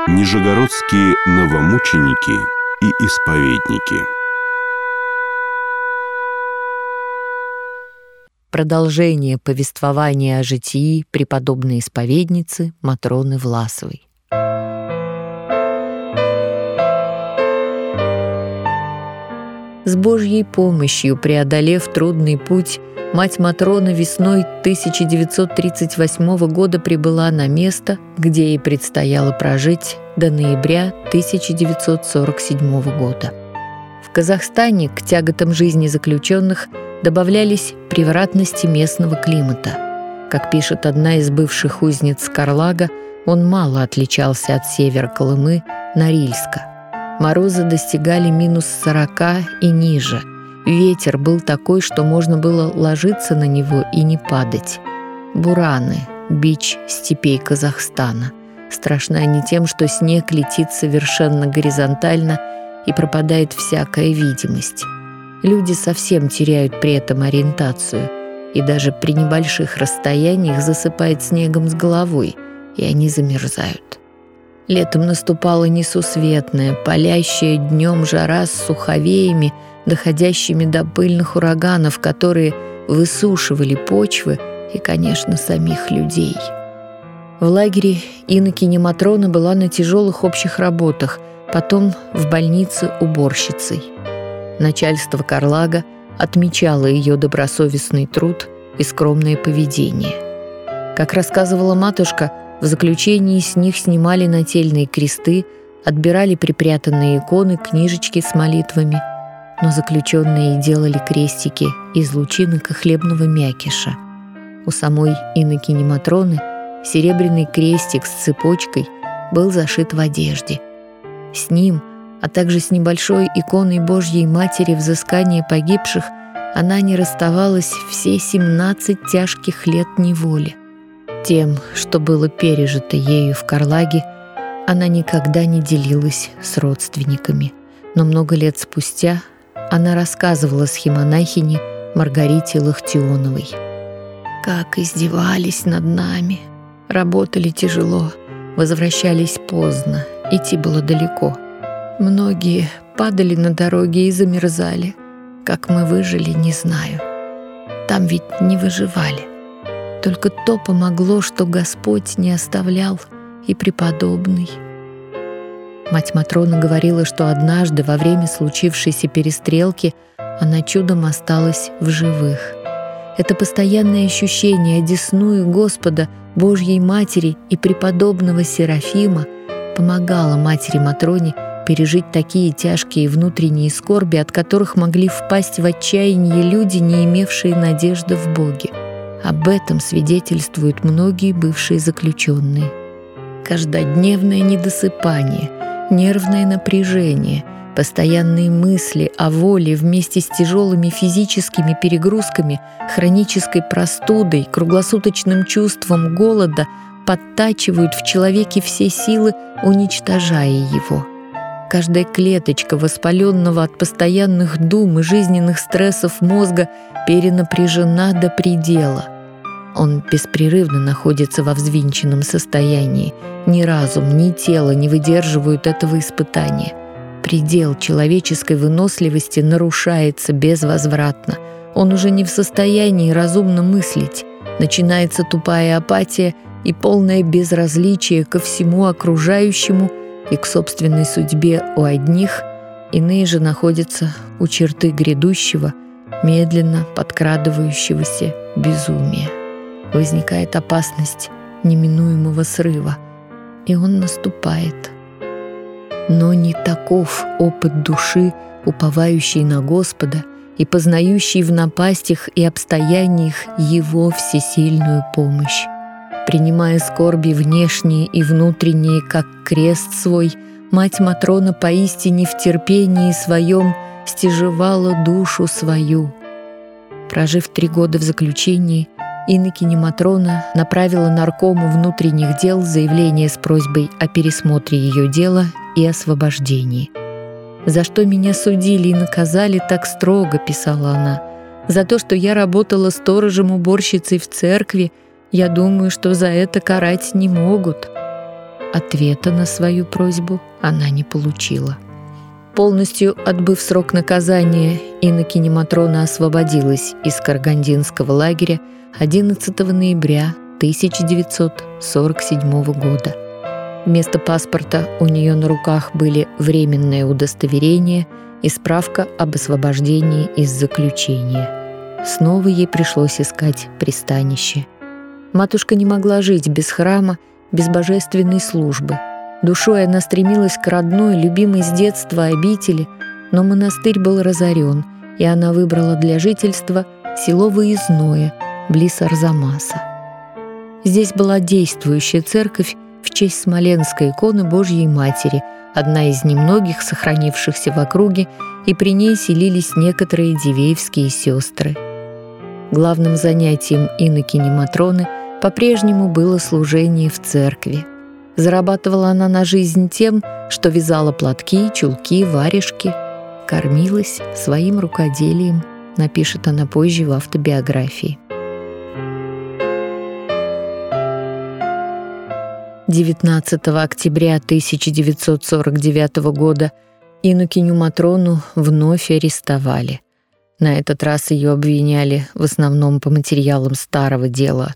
Нижегородские новомученики и исповедники. Продолжение повествования о житии преподобной исповедницы Матроны Власовой. С Божьей помощью, преодолев трудный путь, мать Матрона весной 1938 года прибыла на место, где ей предстояло прожить до ноября 1947 года. В Казахстане к тяготам жизни заключенных добавлялись превратности местного климата. Как пишет одна из бывших узниц Карлага, он мало отличался от севера Колымы, Норильска. Морозы достигали -40 и ниже. Ветер был такой, что можно было ложиться на него и не падать. Бураны – бич степей Казахстана. Страшны они тем, что снег летит совершенно горизонтально и пропадает всякая видимость. Люди совсем теряют при этом ориентацию, и даже при небольших расстояниях засыпает снегом с головой, и они замерзают. Летом наступала несусветная, палящая днем жара с суховеями, доходящими до пыльных ураганов, которые высушивали почвы и, конечно, самих людей. В лагере инокиня Матрона была на тяжелых общих работах, потом в больнице уборщицей. Начальство Карлага отмечало ее добросовестный труд и скромное поведение. Как рассказывала матушка, в заключении с них снимали нательные кресты, отбирали припрятанные иконы, книжечки с молитвами, но заключенные делали крестики из лучинок и хлебного мякиша. У самой инокини Матроны серебряный крестик с цепочкой был зашит в одежде. С ним, а также с небольшой иконой Божьей Матери взыскания погибших, она не расставалась все 17 тяжких лет неволи. Тем, что было пережито ею в Карлаге, она никогда не делилась с родственниками. Но много лет спустя она рассказывала схимонахине Маргарите Лахтионовой. «Как издевались над нами, работали тяжело, возвращались поздно, идти было далеко. Многие падали на дороге и замерзали. Как мы выжили, не знаю. Там ведь не выживали. Только то помогло, что Господь не оставлял и преподобный». Мать Матрона говорила, что однажды во время случившейся перестрелки она чудом осталась в живых. Это постоянное ощущение одесную Господа, Божьей Матери и преподобного Серафима помогало матери Матроне пережить такие тяжкие внутренние скорби, от которых могли впасть в отчаяние люди, не имевшие надежды в Боге. Об этом свидетельствуют многие бывшие заключенные. Каждодневное недосыпание, нервное напряжение, постоянные мысли о воле вместе с тяжелыми физическими перегрузками, хронической простудой, круглосуточным чувством голода подтачивают в человеке все силы, уничтожая его. Каждая клеточка воспаленного от постоянных дум и жизненных стрессов мозга перенапряжена до предела. Он беспрерывно находится во взвинченном состоянии. Ни разум, ни тело не выдерживают этого испытания. Предел человеческой выносливости нарушается безвозвратно. Он уже не в состоянии разумно мыслить. Начинается тупая апатия и полное безразличие ко всему окружающему и к собственной судьбе у одних, иные же находятся у черты грядущего, медленно подкрадывающегося безумия. Возникает опасность неминуемого срыва, и он наступает. Но не таков опыт души, уповающей на Господа и познающей в напастях и обстояниях Его всесильную помощь. Принимая скорби внешние и внутренние, как крест свой, мать Матрона поистине в терпении своем стяжевала душу свою. Прожив 3 года в заключении, инокиня Матрона направила наркому внутренних дел заявление с просьбой о пересмотре ее дела и освобождении. «За что меня судили и наказали так строго», — писала она, «за то, что я работала сторожем-уборщицей в церкви, я думаю, что за это карать не могут». ответа на свою просьбу она не получила. Полностью отбыв срок наказания, инокиня Матрона освободилась из Карагандинского лагеря 11 ноября 1947 года. Вместо паспорта у нее на руках были временное удостоверение и справка об освобождении из заключения. Снова ей пришлось искать пристанище. Матушка не могла жить без храма, без божественной службы. Душой она стремилась к родной, любимой с детства обители, но монастырь был разорен, и она выбрала для жительства село Выездное, близ Арзамаса. Здесь была действующая церковь в честь Смоленской иконы Божьей Матери, одна из немногих сохранившихся в округе, и при ней селились некоторые дивеевские сестры. Главным занятием инокини Матроны по-прежнему было служение в церкви. Зарабатывала она на жизнь тем, что вязала платки, чулки, варежки, кормилась своим рукоделием, напишет она позже в автобиографии. 19 октября 1949 года инокиню Матрону вновь арестовали. На этот раз ее обвиняли в основном по материалам старого дела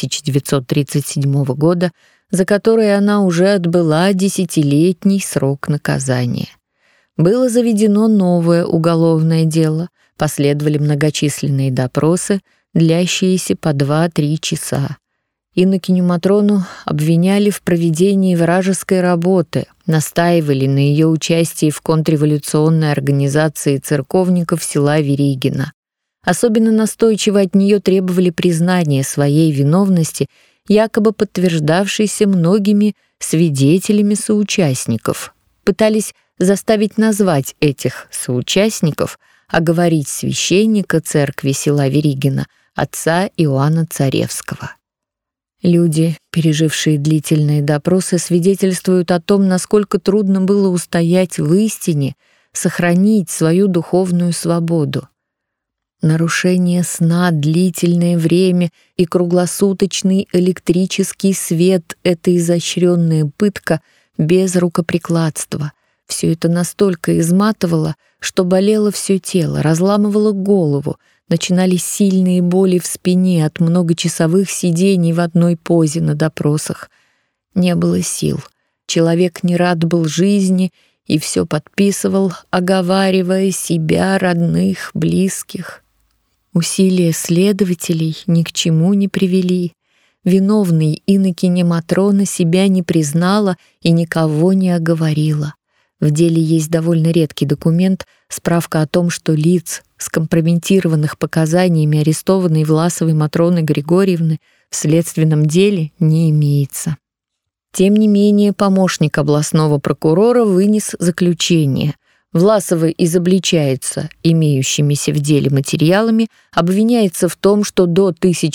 1937 года, за которое она уже отбыла 10-летний срок наказания. Было заведено новое уголовное дело, последовали многочисленные допросы, длящиеся по 2-3 часа. Инокиню Матрону обвиняли в проведении вражеской работы, настаивали на ее участии в контрреволюционной организации церковников села Веригино. Особенно настойчиво от нее требовали признания своей виновности, якобы подтверждавшейся многими свидетелями соучастников. Пытались заставить назвать этих соучастников, оговорить священника церкви села Веригино, отца Иоанна Царевского. Люди, пережившие длительные допросы, свидетельствуют о том, насколько трудно было устоять в истине, сохранить свою духовную свободу. Нарушение сна, длительное время и круглосуточный электрический свет — это изощренная пытка без рукоприкладства. Все это настолько изматывало, что болело все тело, разламывало голову, начинались сильные боли в спине от многочасовых сидений в одной позе на допросах. Не было сил. Человек не рад был жизни и все подписывал, оговаривая себя, родных, близких. Усилия следователей ни к чему не привели. Виновной инокиня Матрона себя не признала и никого не оговорила. В деле есть довольно редкий документ, справка о том, что лиц, скомпрометированных показаниями арестованной Власовой Матроны Григорьевны, в следственном деле не имеется. Тем не менее, помощник областного прокурора вынес заключение. Власова изобличается имеющимися в деле материалами, обвиняется в том, что до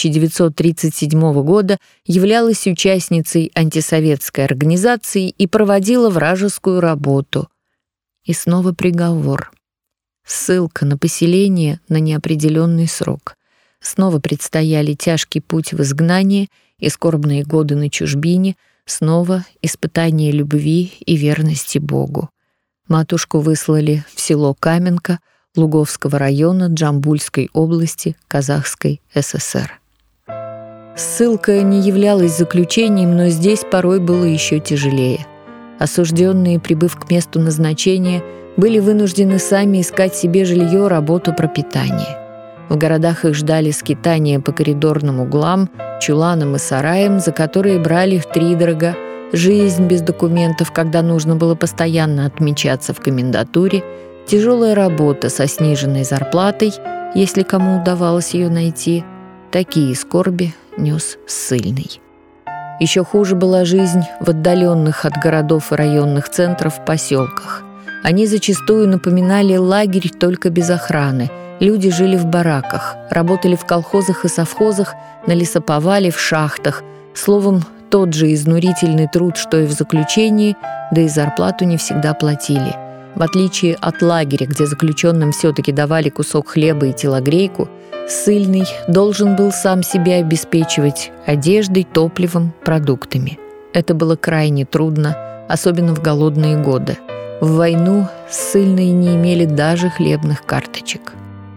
1937 года являлась участницей антисоветской организации и проводила вражескую работу. И снова приговор. Ссылка на поселение на неопределенный срок. Снова предстояли тяжкий путь в изгнание и скорбные годы на чужбине, снова испытание любви и верности Богу. Матушку выслали в село Каменка Луговского района Джамбульской области Казахской ССР. Ссылка не являлась заключением, но здесь порой было еще тяжелее. Осужденные, прибыв к месту назначения, были вынуждены сами искать себе жилье, работу, пропитание. В городах их ждали скитания по коридорным углам, чуланам и сараям, за которые брали втридорога, жизнь без документов, когда нужно было постоянно отмечаться в комендатуре, тяжелая работа со сниженной зарплатой, если кому удавалось ее найти. Такие скорби нес ссыльный. Еще хуже была жизнь в отдаленных от городов и районных центров поселках. Они зачастую напоминали лагерь только без охраны. Люди жили в бараках, работали в колхозах и совхозах, на лесоповале, в шахтах. Словом, тот же изнурительный труд, что и в заключении, да и зарплату не всегда платили. В отличие от лагеря, где заключенным все-таки давали кусок хлеба и телогрейку, ссыльный должен был сам себя обеспечивать одеждой, топливом, продуктами. Это было крайне трудно, особенно в голодные годы. В войну ссыльные не имели даже хлебных карточек.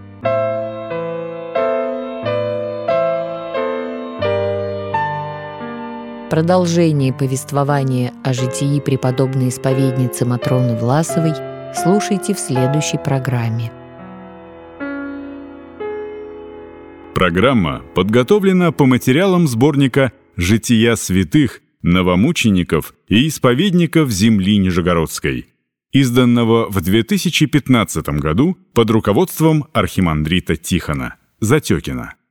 Продолжение повествования о житии преподобной исповедницы Матроны Власовой слушайте в следующей программе. Программа подготовлена по материалам сборника «Жития святых, новомучеников и исповедников земли Нижегородской», изданного в 2015 году под руководством архимандрита Тихона Затекина.